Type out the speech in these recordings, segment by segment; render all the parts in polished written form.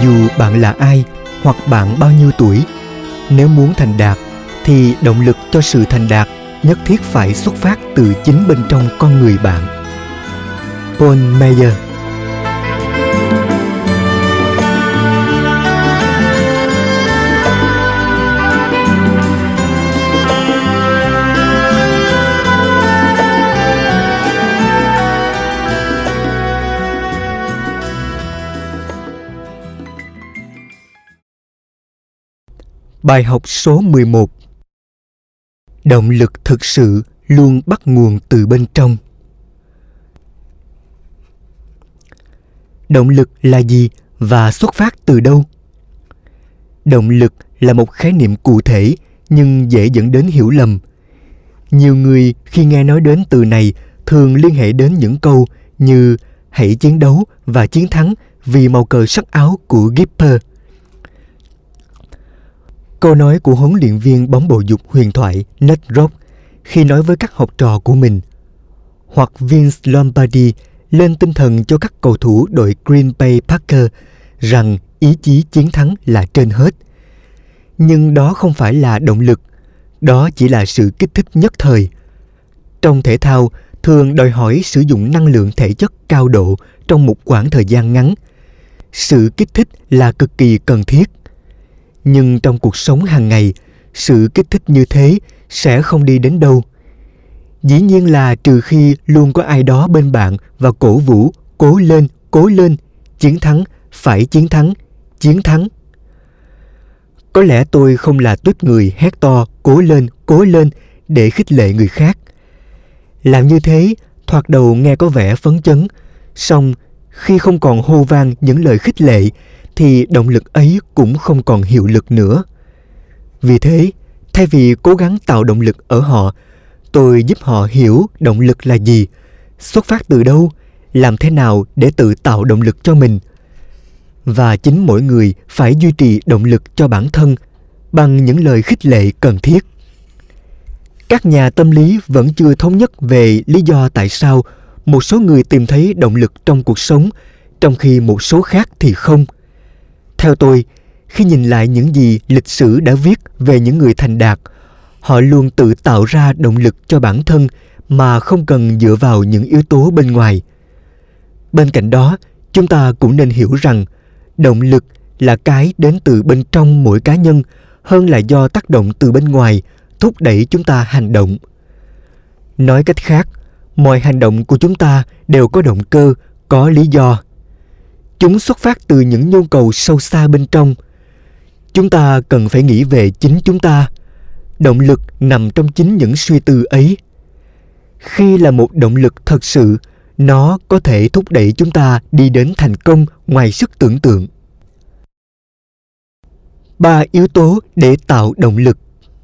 dù bạn là ai hoặc bạn bao nhiêu tuổi, nếu muốn thành đạt thì động lực cho sự thành đạt nhất thiết phải xuất phát từ chính bên trong con người bạn. Paul Meyer. Bài học số 11. Động lực thực sự luôn bắt nguồn từ bên trong. Động lực là gì và xuất phát từ đâu? Động lực là một khái niệm cụ thể nhưng dễ dẫn đến hiểu lầm. Nhiều người khi nghe nói đến từ này thường liên hệ đến những câu như hãy chiến đấu và chiến thắng vì màu cờ sắc áo của Gipper. Câu nói của huấn luyện viên bóng bầu dục huyền thoại Nate Rock khi nói với các học trò của mình, hoặc Vince Lombardi lên tinh thần cho các cầu thủ đội Green Bay Packers rằng ý chí chiến thắng là trên hết. Nhưng đó không phải là động lực, đó chỉ là sự kích thích nhất thời. Trong thể thao, thường đòi hỏi sử dụng năng lượng thể chất cao độ trong một quãng thời gian ngắn. Sự kích thích là cực kỳ cần thiết. Nhưng trong cuộc sống hàng ngày, sự kích thích như thế sẽ không đi đến đâu. Dĩ nhiên là trừ khi luôn có ai đó bên bạn và cổ vũ, cố lên, chiến thắng, phải chiến thắng, chiến thắng. Có lẽ tôi không là tuýp người hét to, cố lên để khích lệ người khác. Làm như thế, thoạt đầu nghe có vẻ phấn chấn, song khi không còn hô vang những lời khích lệ, thì động lực ấy cũng không còn hiệu lực nữa. Vì thế, thay vì cố gắng tạo động lực ở họ, tôi giúp họ hiểu động lực là gì, xuất phát từ đâu, làm thế nào để tự tạo động lực cho mình. Và chính mỗi người phải duy trì động lực cho bản thân bằng những lời khích lệ cần thiết. Các nhà tâm lý vẫn chưa thống nhất về lý do tại sao một số người tìm thấy động lực trong cuộc sống, trong khi một số khác thì không. Theo tôi, khi nhìn lại những gì lịch sử đã viết về những người thành đạt, họ luôn tự tạo ra động lực cho bản thân mà không cần dựa vào những yếu tố bên ngoài. Bên cạnh đó, chúng ta cũng nên hiểu rằng động lực là cái đến từ bên trong mỗi cá nhân hơn là do tác động từ bên ngoài thúc đẩy chúng ta hành động. Nói cách khác, mọi hành động của chúng ta đều có động cơ, có lý do. Chúng xuất phát từ những nhu cầu sâu xa bên trong. Chúng ta cần phải nghĩ về chính chúng ta. Động lực nằm trong chính những suy tư ấy. Khi là một động lực thật sự, nó có thể thúc đẩy chúng ta đi đến thành công ngoài sức tưởng tượng. 3 yếu tố để tạo động lực.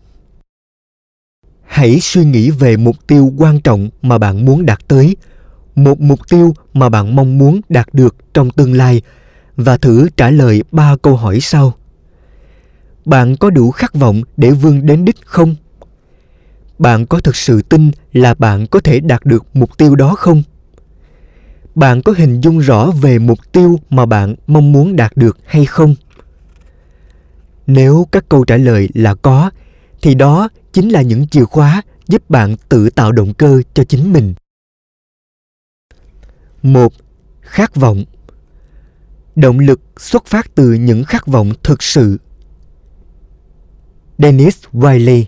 Hãy suy nghĩ về mục tiêu quan trọng mà bạn muốn đạt tới, một mục tiêu mà bạn mong muốn đạt được trong tương lai, và thử trả lời 3 câu hỏi sau. Bạn có đủ khát vọng để vươn đến đích không? Bạn có thực sự tin là bạn có thể đạt được mục tiêu đó không? Bạn có hình dung rõ về mục tiêu mà bạn mong muốn đạt được hay không? Nếu các câu trả lời là có, thì đó chính là những chìa khóa giúp bạn tự tạo động cơ cho chính mình. 1. Khát vọng. Động lực xuất phát từ những khát vọng thực sự. Dennis Wiley.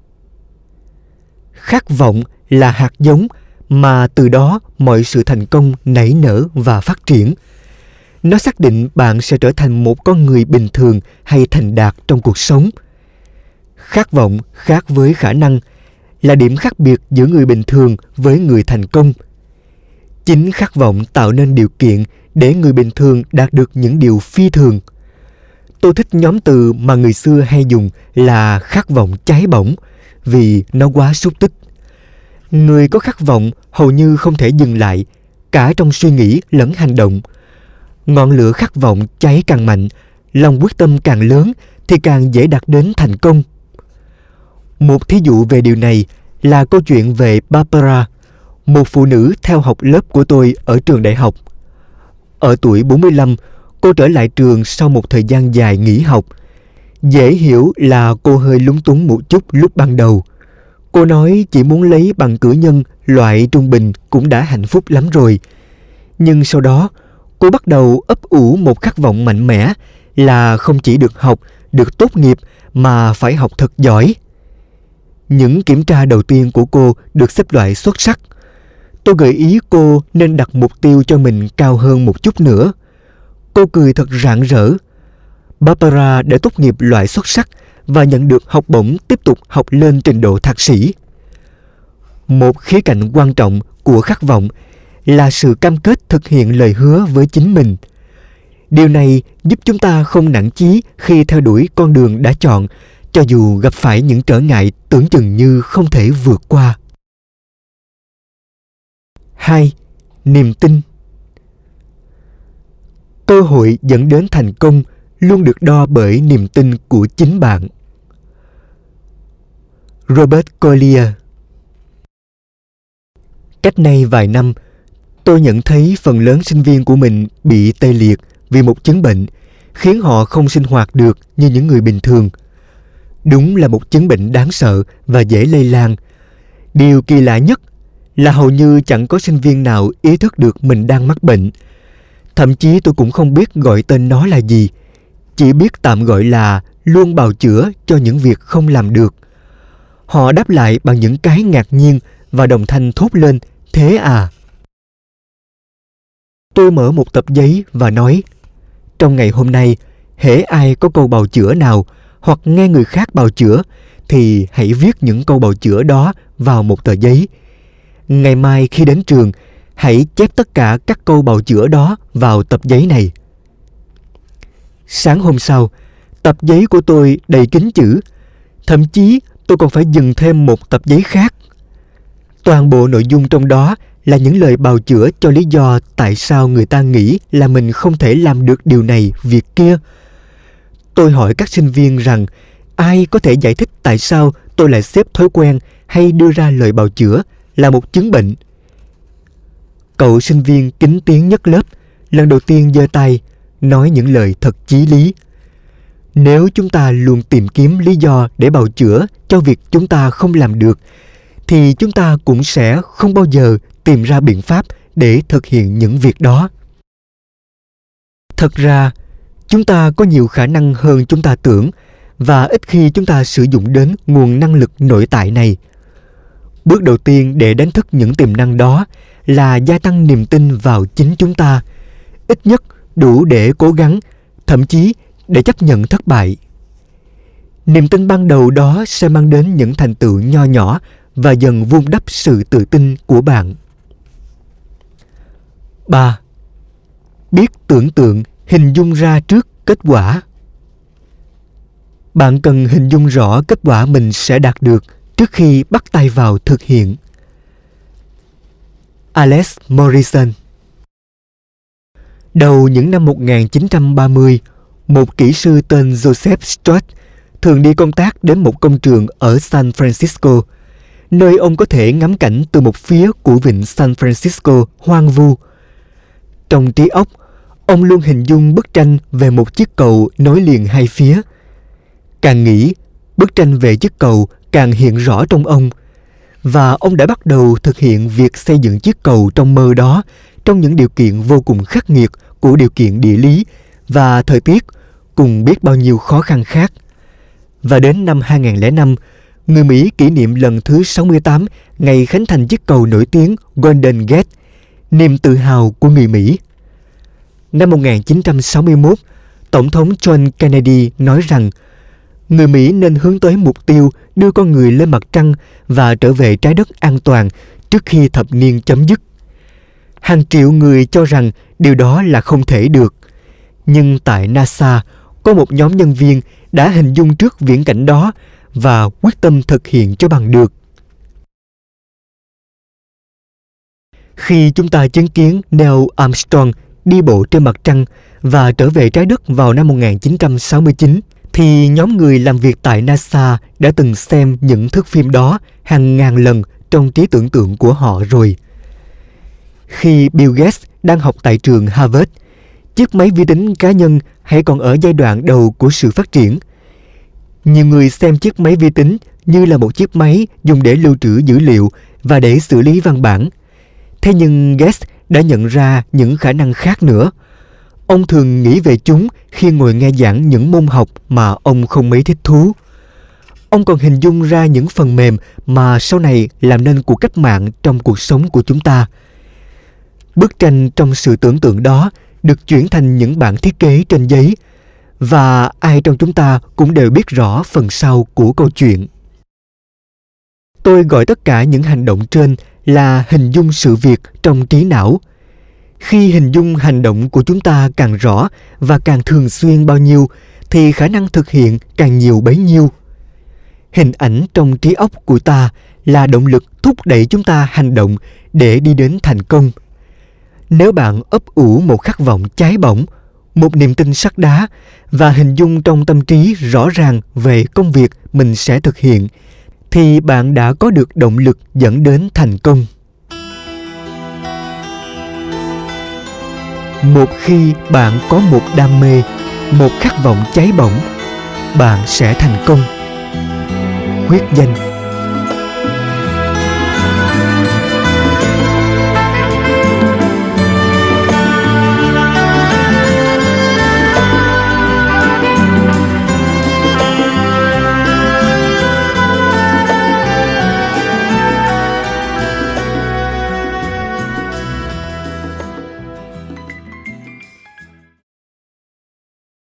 Khát vọng là hạt giống mà từ đó mọi sự thành công nảy nở và phát triển. Nó xác định bạn sẽ trở thành một con người bình thường hay thành đạt trong cuộc sống. Khát vọng khác với khả năng là điểm khác biệt giữa người bình thường với người thành công. Chính khát vọng tạo nên điều kiện để người bình thường đạt được những điều phi thường. Tôi thích nhóm từ mà người xưa hay dùng là khát vọng cháy bỏng vì nó quá xúc tích. Người có khát vọng hầu như không thể dừng lại, cả trong suy nghĩ lẫn hành động. Ngọn lửa khát vọng cháy càng mạnh, lòng quyết tâm càng lớn thì càng dễ đạt đến thành công. Một thí dụ về điều này là câu chuyện về Barbara, một phụ nữ theo học lớp của tôi ở trường đại học. Ở tuổi 45, Cô trở lại trường sau một thời gian dài nghỉ học. Dễ hiểu là cô hơi lúng túng một chút lúc ban đầu. Cô nói chỉ muốn lấy bằng cử nhân loại trung bình cũng đã hạnh phúc lắm rồi. Nhưng sau đó, cô bắt đầu ấp ủ một khát vọng mạnh mẽ là không chỉ được học, được tốt nghiệp mà phải học thật giỏi. Những kiểm tra đầu tiên của cô được xếp loại xuất sắc. Tôi gợi ý cô nên đặt mục tiêu cho mình cao hơn một chút nữa. Cô cười thật rạng rỡ. Barbara đã tốt nghiệp loại xuất sắc và nhận được học bổng tiếp tục học lên trình độ thạc sĩ. Một khía cạnh quan trọng của khát vọng là sự cam kết thực hiện lời hứa với chính mình. Điều này giúp chúng ta không nản chí khi theo đuổi con đường đã chọn, cho dù gặp phải những trở ngại tưởng chừng như không thể vượt qua. 2. Niềm tin. Cơ hội dẫn đến thành công luôn được đo bởi niềm tin của chính bạn. Robert Collier. Cách đây vài năm, tôi nhận thấy phần lớn sinh viên của mình bị tê liệt vì một chứng bệnh khiến họ không sinh hoạt được như những người bình thường. Đúng là một chứng bệnh đáng sợ và dễ lây lan. Điều kỳ lạ nhất là hầu như chẳng có sinh viên nào ý thức được mình đang mắc bệnh. Thậm chí tôi cũng không biết gọi tên nó là gì, chỉ biết tạm gọi là luôn bào chữa cho những việc không làm được. Họ đáp lại bằng những cái ngạc nhiên và đồng thanh thốt lên, thế à? Tôi mở một tập giấy và nói, trong ngày hôm nay, hễ ai có câu bào chữa nào hoặc nghe người khác bào chữa thì hãy viết những câu bào chữa đó vào một tờ giấy. Ngày mai khi đến trường, hãy chép tất cả các câu bào chữa đó vào tập giấy này. Sáng hôm sau, tập giấy của tôi đầy kín chữ. Thậm chí tôi còn phải dừng thêm một tập giấy khác. Toàn bộ nội dung trong đó là những lời bào chữa cho lý do tại sao người ta nghĩ là mình không thể làm được điều này, việc kia. Tôi hỏi các sinh viên rằng ai có thể giải thích tại sao tôi lại xếp thói quen hay đưa ra lời bào chữa là một chứng bệnh. Cậu sinh viên kín tiếng nhất lớp lần đầu tiên giơ tay, nói những lời thật chí lý. Nếu chúng ta luôn tìm kiếm lý do để bào chữa cho việc chúng ta không làm được, thì chúng ta cũng sẽ không bao giờ tìm ra biện pháp để thực hiện những việc đó. Thật ra, chúng ta có nhiều khả năng hơn chúng ta tưởng và ít khi chúng ta sử dụng đến nguồn năng lực nội tại này. Bước đầu tiên để đánh thức những tiềm năng đó là gia tăng niềm tin vào chính chúng ta, ít nhất đủ để cố gắng, thậm chí để chấp nhận thất bại. Niềm tin ban đầu đó sẽ mang đến những thành tựu nho nhỏ và dần vun đắp sự tự tin của bạn. 3. Biết tưởng tượng, hình dung ra trước kết quả. Bạn cần hình dung rõ kết quả mình sẽ đạt được trước khi bắt tay vào thực hiện. Alex Morrison. Đầu những năm 1930, một kỹ sư tên Joseph Stott thường đi công tác đến một công trường ở San Francisco, nơi ông có thể ngắm cảnh từ một phía của vịnh San Francisco hoang vu. Trong trí óc, ông luôn hình dung bức tranh về một chiếc cầu nối liền hai phía. Càng nghĩ, bức tranh về chiếc cầu càng hiện rõ trong ông, và ông đã bắt đầu thực hiện việc xây dựng chiếc cầu trong mơ đó trong những điều kiện vô cùng khắc nghiệt của điều kiện địa lý và thời tiết, cùng biết bao nhiêu khó khăn khác. Và đến năm 2005, người Mỹ kỷ niệm lần thứ 68 ngày khánh thành chiếc cầu nổi tiếng Golden Gate, niềm tự hào của người Mỹ. Năm 1961, Tổng thống John Kennedy nói rằng người Mỹ nên hướng tới mục tiêu đưa con người lên mặt trăng và trở về trái đất an toàn trước khi thập niên chấm dứt. Hàng triệu người cho rằng điều đó là không thể được. Nhưng tại NASA, có một nhóm nhân viên đã hình dung trước viễn cảnh đó và quyết tâm thực hiện cho bằng được. Khi chúng ta chứng kiến Neil Armstrong đi bộ trên mặt trăng và trở về trái đất vào năm 1969, thì nhóm người làm việc tại NASA đã từng xem những thước phim đó hàng ngàn lần trong trí tưởng tượng của họ rồi. Khi Bill Gates đang học tại trường Harvard, chiếc máy vi tính cá nhân hãy còn ở giai đoạn đầu của sự phát triển. Nhiều người xem chiếc máy vi tính như là một chiếc máy dùng để lưu trữ dữ liệu và để xử lý văn bản. Thế nhưng Gates đã nhận ra những khả năng khác nữa. Ông thường nghĩ về chúng khi ngồi nghe giảng những môn học mà ông không mấy thích thú. Ông còn hình dung ra những phần mềm mà sau này làm nên cuộc cách mạng trong cuộc sống của chúng ta. Bức tranh trong sự tưởng tượng đó được chuyển thành những bản thiết kế trên giấy, và ai trong chúng ta cũng đều biết rõ phần sau của câu chuyện. Tôi gọi tất cả những hành động trên là hình dung sự việc trong trí não. Khi hình dung hành động của chúng ta càng rõ và càng thường xuyên bao nhiêu, thì khả năng thực hiện càng nhiều bấy nhiêu. Hình ảnh trong trí óc của ta là động lực thúc đẩy chúng ta hành động để đi đến thành công. Nếu bạn ấp ủ một khát vọng cháy bỏng, một niềm tin sắt đá và hình dung trong tâm trí rõ ràng về công việc mình sẽ thực hiện, thì bạn đã có được động lực dẫn đến thành công. Một khi bạn có một đam mê, một khát vọng cháy bỏng, bạn sẽ thành công. Khuyết danh.